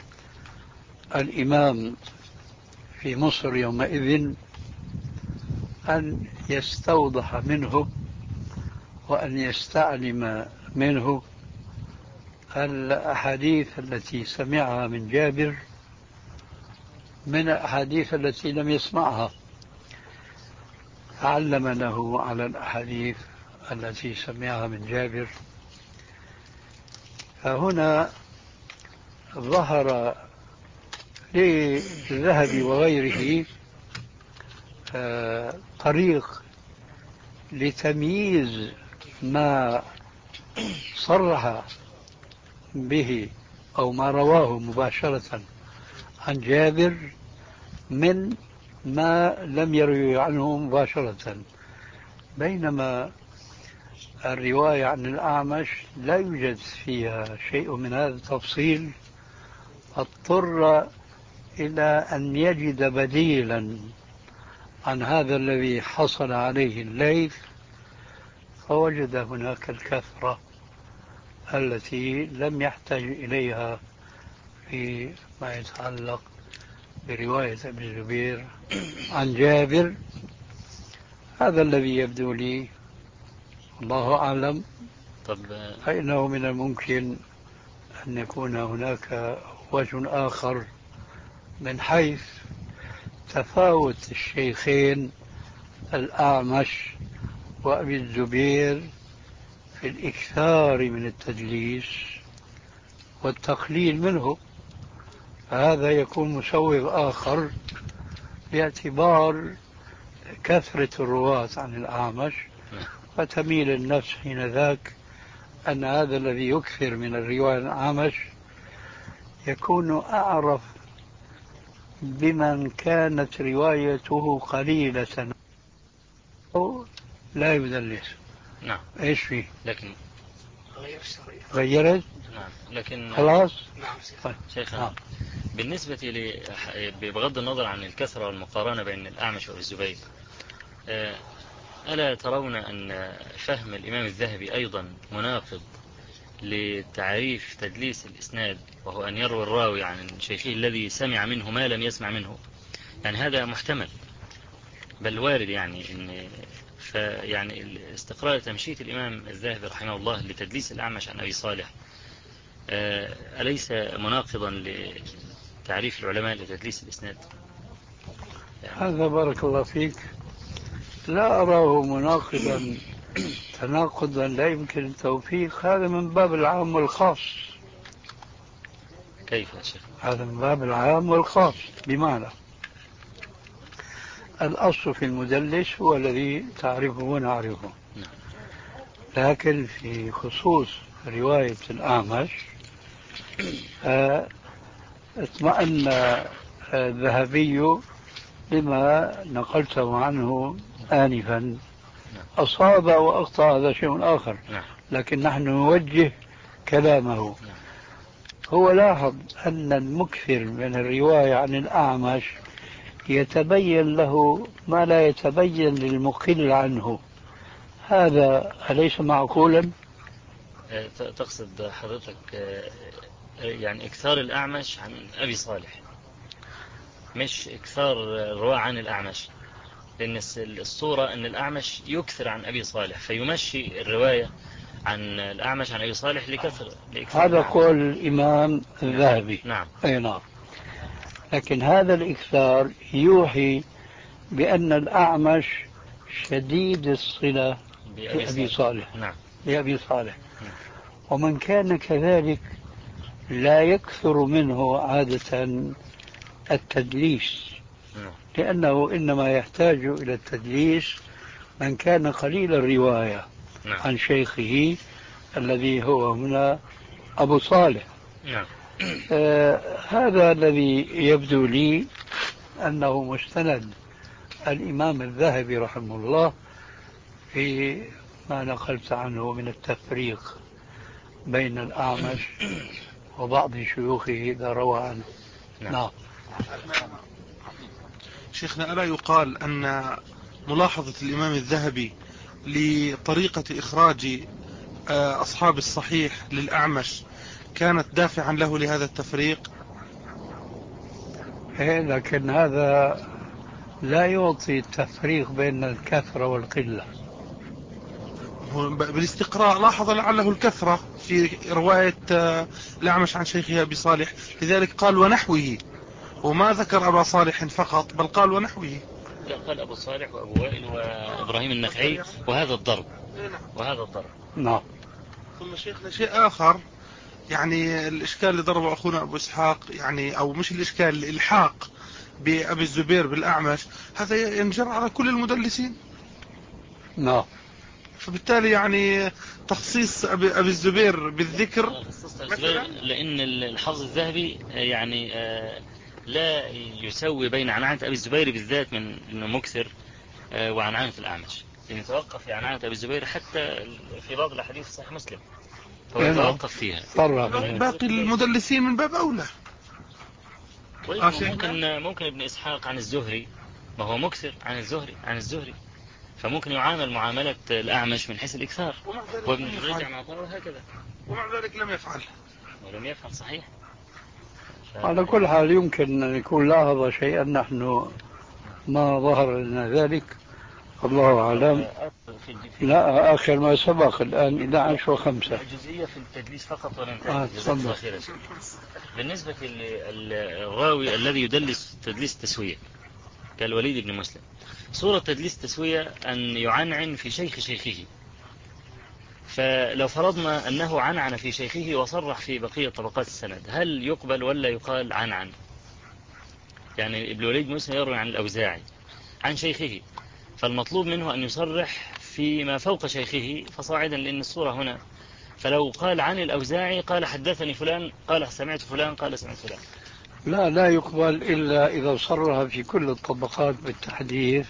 الإمام في مصر يومئذ أن يستوضح منه وأن يستعلم منه الأحاديث التي سمعها من جابر من الأحاديث التي لم يسمعها، علم له على الأحاديث التي سمعها من جابر. فهنا ظهر للذهبي وغيره طريق لتمييز ما صرح به أو ما رواه مباشرة عن جابر من ما لم يروي عنه مباشرة، بينما الرواية عن الأعمش لا يوجد فيها شيء من هذا التفصيل، اضطر إلى أن يجد بديلا عن هذا الذي حصل عليه الليث، فوجد هناك الكثرة التي لم يحتاج إليها فيما يتعلق برواية ابن الزبير عن جابر. هذا الذي يبدو لي، الله أعلم. طب فإنه من الممكن أن يكون هناك وجه آخر من حيث تفاوت الشيخين الأعمش وأبي الزبير في الإكثار من التدليس والتقليل منه، فهذا يكون مسوغ آخر باعتبار كثرة الرواة عن الأعمش، فتميل النفس حين ذاك أن هذا الذي يكثر من الرواية عن الأعمش يكون أعرف بمن كانت روايته قليلة أو لا يدلس. نعم. إيش فيه؟ لكن غيرت؟ نعم. لكن خلاص. نعم. طيب. شيخنا نعم. بالنسبة لي بغض النظر عن الكثرة والمقارنة بين الأعمش والزبير، ألا ترون أن فهم الإمام الذهبي أيضا مناقض لتعريف تدليس الإسناد، وهو أن يروي الراوي عن شيخه الذي سمع منه ما لم يسمع منه؟ يعني هذا محتمل بل وارد، يعني إن فيعني استقرار تمشية الإمام الذهبي رحمه الله لتدليس الأعمش عن أبي صالح أليس مناقضا لتعريف العلماء لتدليس الإسناد؟ يعني هذا بارك الله فيك لا أراه مناقضا تناقضا لا يمكن التوفيق، هذا من باب العام والخاص. كيف يا شيخ؟ هذا من باب العام والخاص، بمعنى الأصل في المدلس هو الذي تعرفه ونعرفه، لكن في خصوص رواية الأعمش اطمأن الذهبي لما نقلته عنه آنفا، أصاب وأخطأ هذا شيء آخر، لكن نحن نوجه كلامه. هو لاحظ أن المكثر من الرواية عن الأعمش يتبين له ما لا يتبين للمقل عنه، هذا أليس معقولا؟ تقصد حضرتك يعني إكثار الأعمش عن أبي صالح مش إكثار الرواة عن الأعمش، لأن الصورة أن الأعمش يكثر عن أبي صالح فيمشي الرواية عن الأعمش عن أبي صالح لكثر هذا قول الإمام الذهبي. نعم. أي نعم. لكن هذا الإكثار يوحي بأن الأعمش شديد الصلة بأبي صالح. نعم. بأبي صالح. نعم. ومن كان كذلك لا يكثر منه عادة التدليس، لأنه إنما يحتاج إلى التدليس من كان قليل الرواية عن شيخه الذي هو هنا أبو صالح. آه هذا الذي يبدو لي أنه مستند الإمام الذهبي رحمه الله في ما نقلت عنه من التفريق بين الأعمش وبعض شيوخه إذا روى عنه. نعم. نعم. شيخنا، ألا يقال أن ملاحظة الإمام الذهبي لطريقة إخراج أصحاب الصحيح للأعمش كانت دافعا له لهذا التفريق؟ إيه، لكن هذا لا يعطي التفريق بين الكثرة والقلة. بالاستقراء لاحظ لعله الكثرة في رواية الأعمش عن شيخه أبي صالح، لذلك قال ونحوه، وما ذكر أبا صالح فقط بل قال ونحوه. لا، قال أبو صالح وأبو وائل وإبراهيم النخعي وهذا الضرب وهذا الضرب. نعم. ثم شيخنا شيء آخر، يعني الإشكال اللي ضربه أخونا أبو إسحاق، يعني أو مش الإشكال، الإلحاق بأبي الزبير بالأعمش، هذا ينجر على كل المدلسين. نعم. فبالتالي يعني تخصيص أبي, أبي الزبير بالذكر، لأن الحافظ الذهبي يعني لا يسوي بين عنعنة أبي الزبير بالذات من أنه مكثر وعنعنة الأعمش، لأن يتوقف في عنعنة أبي الزبير حتى في بعض الأحاديث صحيح مسلم هو يتوقف فيها. باقي المدلسين من باب أولى. ممكن ممكن ابن إسحاق عن الزهري، ما هو مكثر عن الزهري عن الزهري فممكن يعامل معاملة الأعمش من حيث الإكثار، وابن جريج عن عطاء وهكذا، ومع ذلك لم يفعل ولم يفعل. صحيح. ف... على كل حال يمكن أن يكون لاحظ شيئا نحن ما ظهر لنا ذلك، الله أعلم. لا، آخر ما سبق الآن إحدى عشر وخمسة جزئية في التدليس فقط وننتهي. آه بالنسبة للراوي الذي يدلس تدليس تسوية كالوليد بن مسلم، صورة تدليس تسوية أن يعنعن في شيخ شيخه، فلو فرضنا أنه عنعن في شيخه وصرح في بقية طبقات السند، هل يقبل ولا يقال عنعن؟ يعني ابن الوليد بن مسلم يروي عن الأوزاعي عن شيخه، فالمطلوب منه أن يصرح فيما فوق شيخه فصاعدا، لأن الصورة هنا، فلو قال عن الأوزاعي قال حدثني فلان قال سمعت فلان قال سمعت فلان. لا لا يقبل إلا إذا صرح في كل الطبقات بالتحديث،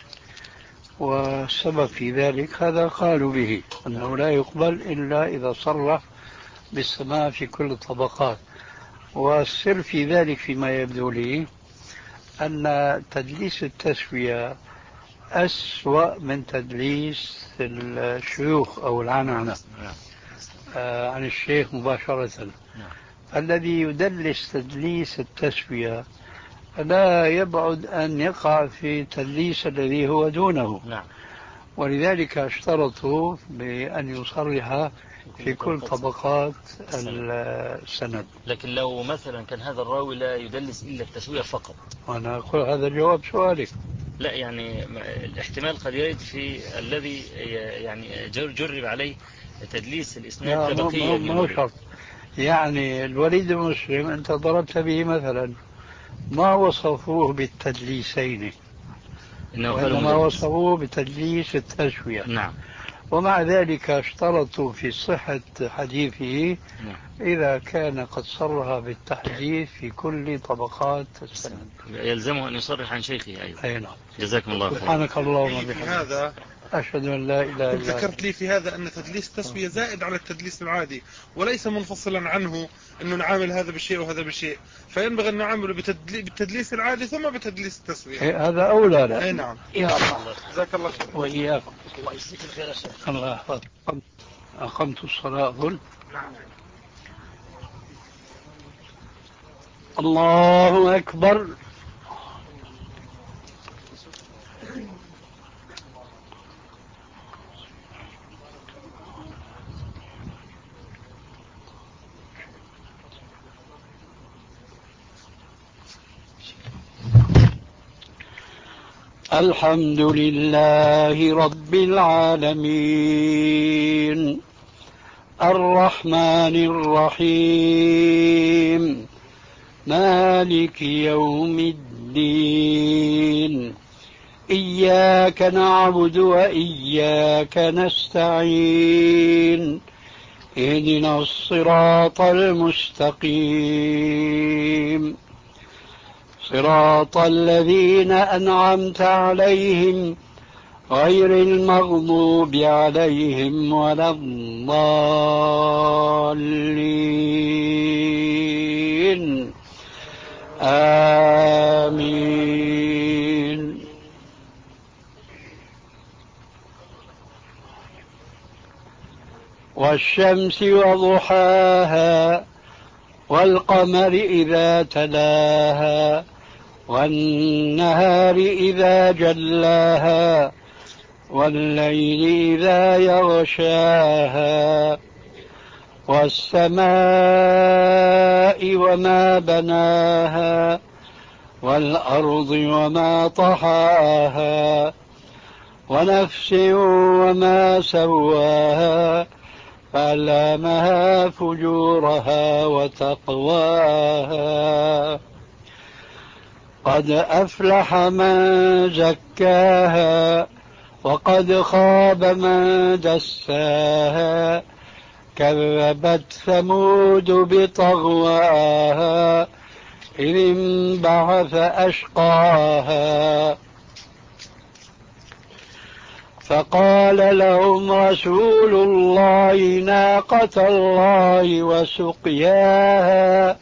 والسبب في ذلك هذا قالوا به أنه لا يقبل إلا إذا صرح بالسماع في كل الطبقات. والسر في ذلك فيما يبدو لي أن تدليس التسوية أسوأ من تدليس الشيوخ أو العنعنة آه عن الشيخ مباشرة. الذي يدلس تدليس التسوية لا يبعد أن يقع في تدليس الذي هو دونه. نعم. ولذلك اشترطوا بأن يصرح في كل طبقات السند. لكن لو مثلا كان هذا الراوي لا يدلس إلا التسوية فقط، وأنا أقول هذا جواب سؤالك. لا، يعني الاحتمال قد يرد في الذي يعني جرب عليه تدليس الإسناد كبقية. ما هو شرط. يعني الوليد بن مسلم أنت ضربت به مثلا، ما وصفوه بالتدليسين، وإنما وصفوه بتدليس التسوية. نعم. ومع ذلك اشترطوا في صحة حديثه نعم. إذا كان قد صرح بالتحديث في كل طبقات السند يلزمه أن يصرح عن شيخه أيضا. أي نعم. جزاكم الله خير. سبحانك اللهم وبحمدك، هذا أشهد أن لا إله إلا أنت. ذكرت لي في هذا أن تدليس التسوية زائد على التدليس العادي وليس منفصلا عنه، أنه نعامل هذا بالشيء وهذا بالشيء، فينبغي أن نعامله بالتدليس العادي ثم بتدليس التسوية. هذا أولى. لا. أي نعم. يا الله. جزاك الله خير. وإياكم. الله يجزيك الخير يا شيخ. الله يحفظك. أقمت الصلاة ظل. نعم. الله أكبر. الحمد لله رب العالمين، الرحمن الرحيم مالك يوم الدين إياك نعبد وإياك نستعين اهدنا الصراط المستقيم صراط الذين أنعمت عليهم غير المغضوب عليهم ولا الضالين آمين. والشمس وضحاها والقمر إذا تلاها والنهار إذا جلاها والليل إذا يغشاها والسماء وما بناها والأرض وما طحاها ونفس وما سواها فألهمها فجورها وتقواها قد أفلح من زكاها وقد خاب من دساها كذبت ثمود بطغواها إذ انبعث أشقاها فقال لهم رسول الله ناقة الله وسقياها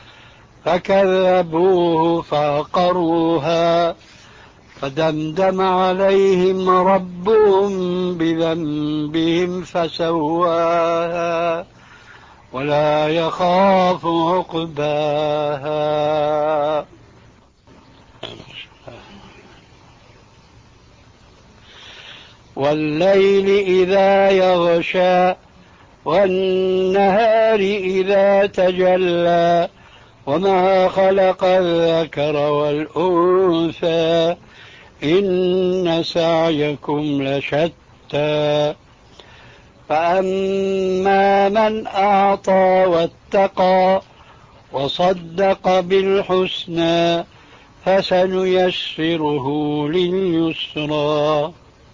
فكذبوه فعقروها فدمدم عليهم ربهم بذنبهم فسواها ولا يخاف عقباها. والليل إذا يغشى والنهار إذا تجلى وما خلق الذكر والأنثى إن سعيكم لشتى فأما من أعطى واتقى وصدق بالحسنى فسنيسره لليسرى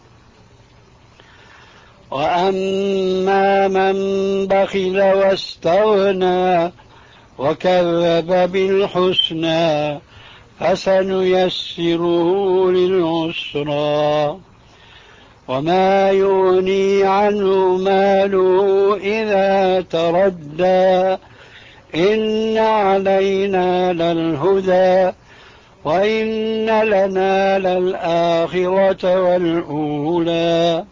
وأما من بخل واستغنى وكذب بالحسنى فسنيسره للعسرى وما يغني عنه ماله إذا تردى إن علينا للهدى وإن لنا للآخرة والأولى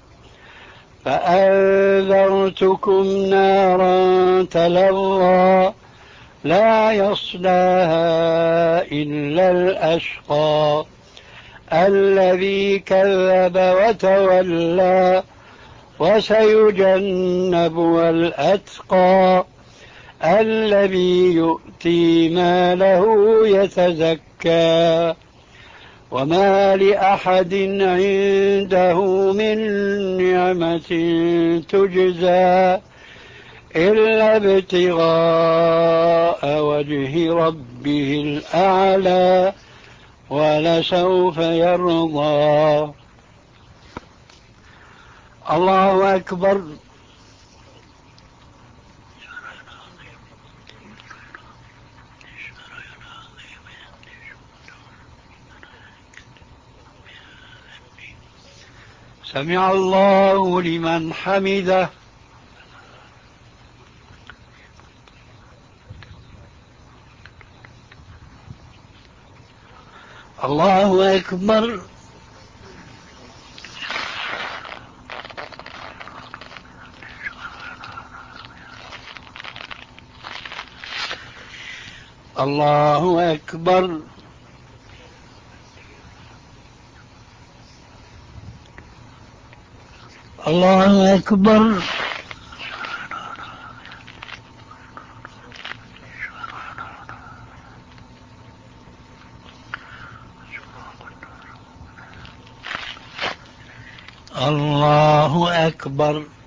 فأنذرتكم نارا تلظى لا يصلاها إلا الأشقى الذي كذب وتولى وسيجنبها الأتقى الذي يؤتي ماله يتزكى وما لأحد عنده من نعمة تجزى إلا ابتغاء وجه ربه الأعلى ولسوف يرضى. الله أكبر. سمع الله لمن حمده. الله أكبر. الله أكبر. الله أكبر. الله أكبر.